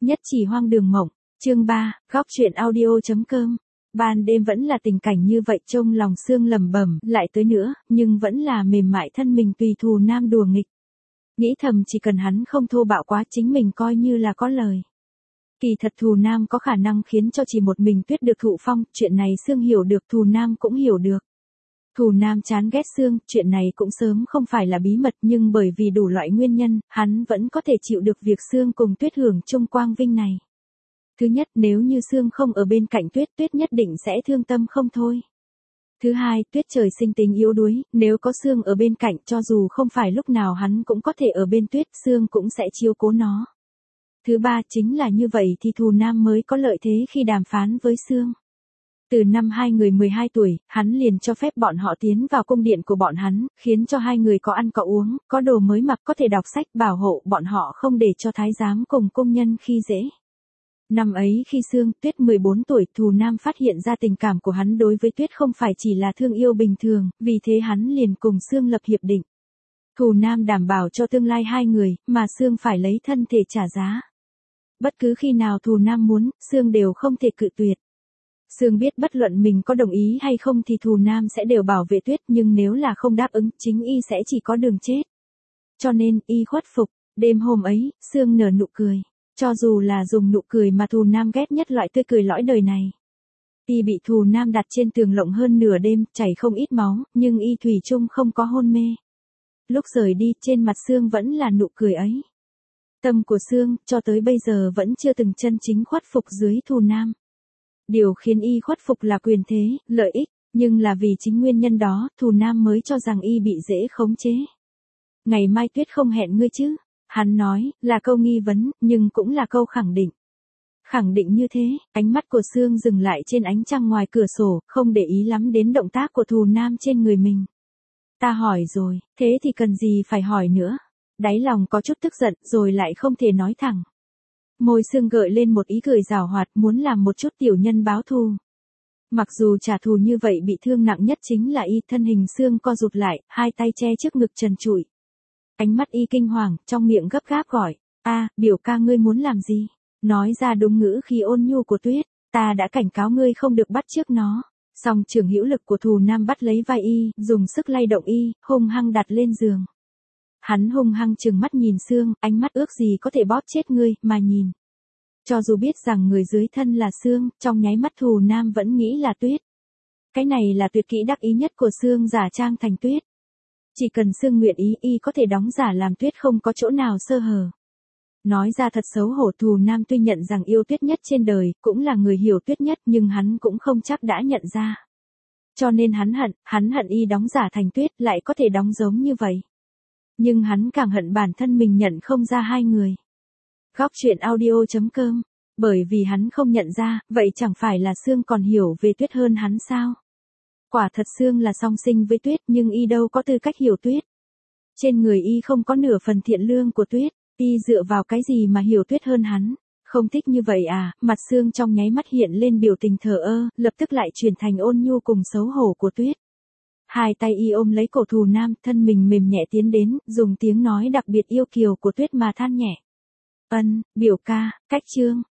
Nhất chỉ hoang đường mộng, chương 3, góc truyện audio.com. Ban đêm vẫn là tình cảnh như vậy, trong lòng Sương lẩm bẩm, lại tới nữa, nhưng vẫn là mềm mại thân mình tùy Thù Nam đùa nghịch. Nghĩ thầm chỉ cần hắn không thô bạo quá chính mình coi như là có lời. Kỳ thật Thù Nam có khả năng khiến cho chỉ một mình Tuyết được thụ phong, chuyện này Sương hiểu được, Thù Nam cũng hiểu được. Thù Nam chán ghét Sương, chuyện này cũng sớm không phải là bí mật, nhưng bởi vì đủ loại nguyên nhân, hắn vẫn có thể chịu được việc Sương cùng Tuyết hưởng chung quang vinh này. Thứ nhất, nếu như Sương không ở bên cạnh Tuyết, Tuyết nhất định sẽ thương tâm không thôi. Thứ hai, Tuyết trời sinh tính yếu đuối, nếu có Sương ở bên cạnh, cho dù không phải lúc nào hắn cũng có thể ở bên Tuyết, Sương cũng sẽ chiếu cố nó. Thứ ba, chính là như vậy thì Thù Nam mới có lợi thế khi đàm phán với Sương. Từ năm hai người 12 tuổi, hắn liền cho phép bọn họ tiến vào cung điện của bọn hắn, khiến cho hai người có ăn có uống, có đồ mới mặc, có thể đọc sách, bảo hộ bọn họ không để cho thái giám cùng công nhân khi dễ. Năm ấy khi Sương Tuyết 14 tuổi, Thù Nam phát hiện ra tình cảm của hắn đối với Tuyết không phải chỉ là thương yêu bình thường, vì thế hắn liền cùng Sương lập hiệp định. Thù Nam đảm bảo cho tương lai hai người, mà Sương phải lấy thân thể trả giá. Bất cứ khi nào Thù Nam muốn, Sương đều không thể cự tuyệt. Sương biết bất luận mình có đồng ý hay không thì Thù Nam sẽ đều bảo vệ Tuyết, nhưng nếu là không đáp ứng, chính y sẽ chỉ có đường chết. Cho nên, y khuất phục. Đêm hôm ấy, Sương nở nụ cười. Cho dù là dùng nụ cười mà Thù Nam ghét nhất, loại tươi cười lõi đời này. Y bị Thù Nam đặt trên tường lộng hơn nửa đêm, chảy không ít máu, nhưng y thủy chung không có hôn mê. Lúc rời đi, trên mặt Sương vẫn là nụ cười ấy. Tâm của Sương, cho tới bây giờ vẫn chưa từng chân chính khuất phục dưới Thù Nam. Điều khiến y khuất phục là quyền thế, lợi ích, nhưng là vì chính nguyên nhân đó, Thù Nam mới cho rằng y bị dễ khống chế. Ngày mai Tuyết không hẹn ngươi chứ? Hắn nói, là câu nghi vấn, nhưng cũng là câu khẳng định. Khẳng định như thế, ánh mắt của Sương dừng lại trên ánh trăng ngoài cửa sổ, không để ý lắm đến động tác của Thù Nam trên người mình. Ta hỏi rồi, thế thì cần gì phải hỏi nữa? Đáy lòng có chút tức giận, rồi lại không thể nói thẳng. Môi Sương gợi lên một ý cười giảo hoạt, muốn làm một chút tiểu nhân báo thù. Mặc dù trả thù như vậy bị thương nặng nhất chính là y, thân hình Sương co rụt lại, hai tay che trước ngực trần trụi. Ánh mắt y kinh hoàng, trong miệng gấp gáp gọi, biểu ca ngươi muốn làm gì? Nói ra đúng ngữ khi ôn nhu của Tuyết, ta đã cảnh cáo ngươi không được bắt chước nó. Song trường hữu lực của Thù Nam bắt lấy vai y, dùng sức lay động y, hung hăng đặt lên giường. Hắn hung hăng trừng mắt nhìn Sương, ánh mắt ước gì có thể bóp chết ngươi, mà nhìn. Cho dù biết rằng người dưới thân là Sương, trong nháy mắt Thù Nam vẫn nghĩ là Tuyết. Cái này là tuyệt kỹ đắc ý nhất của Sương, giả trang thành Tuyết. Chỉ cần Sương nguyện ý, y có thể đóng giả làm Tuyết không có chỗ nào sơ hở. Nói ra thật xấu hổ, Thù Nam tuy nhận rằng yêu Tuyết nhất trên đời, cũng là người hiểu Tuyết nhất, nhưng hắn cũng không chắc đã nhận ra. Cho nên hắn hận y đóng giả thành Tuyết, lại có thể đóng giống như vậy. Nhưng hắn càng hận bản thân mình nhận không ra hai người. Góc truyện audio.com. Bởi vì hắn không nhận ra, vậy chẳng phải là Sương còn hiểu về Tuyết hơn hắn sao? Quả thật Sương là song sinh với Tuyết, nhưng y đâu có tư cách hiểu Tuyết. Trên người y không có nửa phần thiện lương của Tuyết, y dựa vào cái gì mà hiểu Tuyết hơn hắn? Không thích như vậy à? Mặt Sương trong nháy mắt hiện lên biểu tình thờ ơ, lập tức lại chuyển thành ôn nhu cùng xấu hổ của Tuyết. Hai tay y ôm lấy cổ Thù Nam, thân mình mềm nhẹ tiến đến, dùng tiếng nói đặc biệt yêu kiều của Tuyết mà than nhẹ. Biểu ca, cách chương.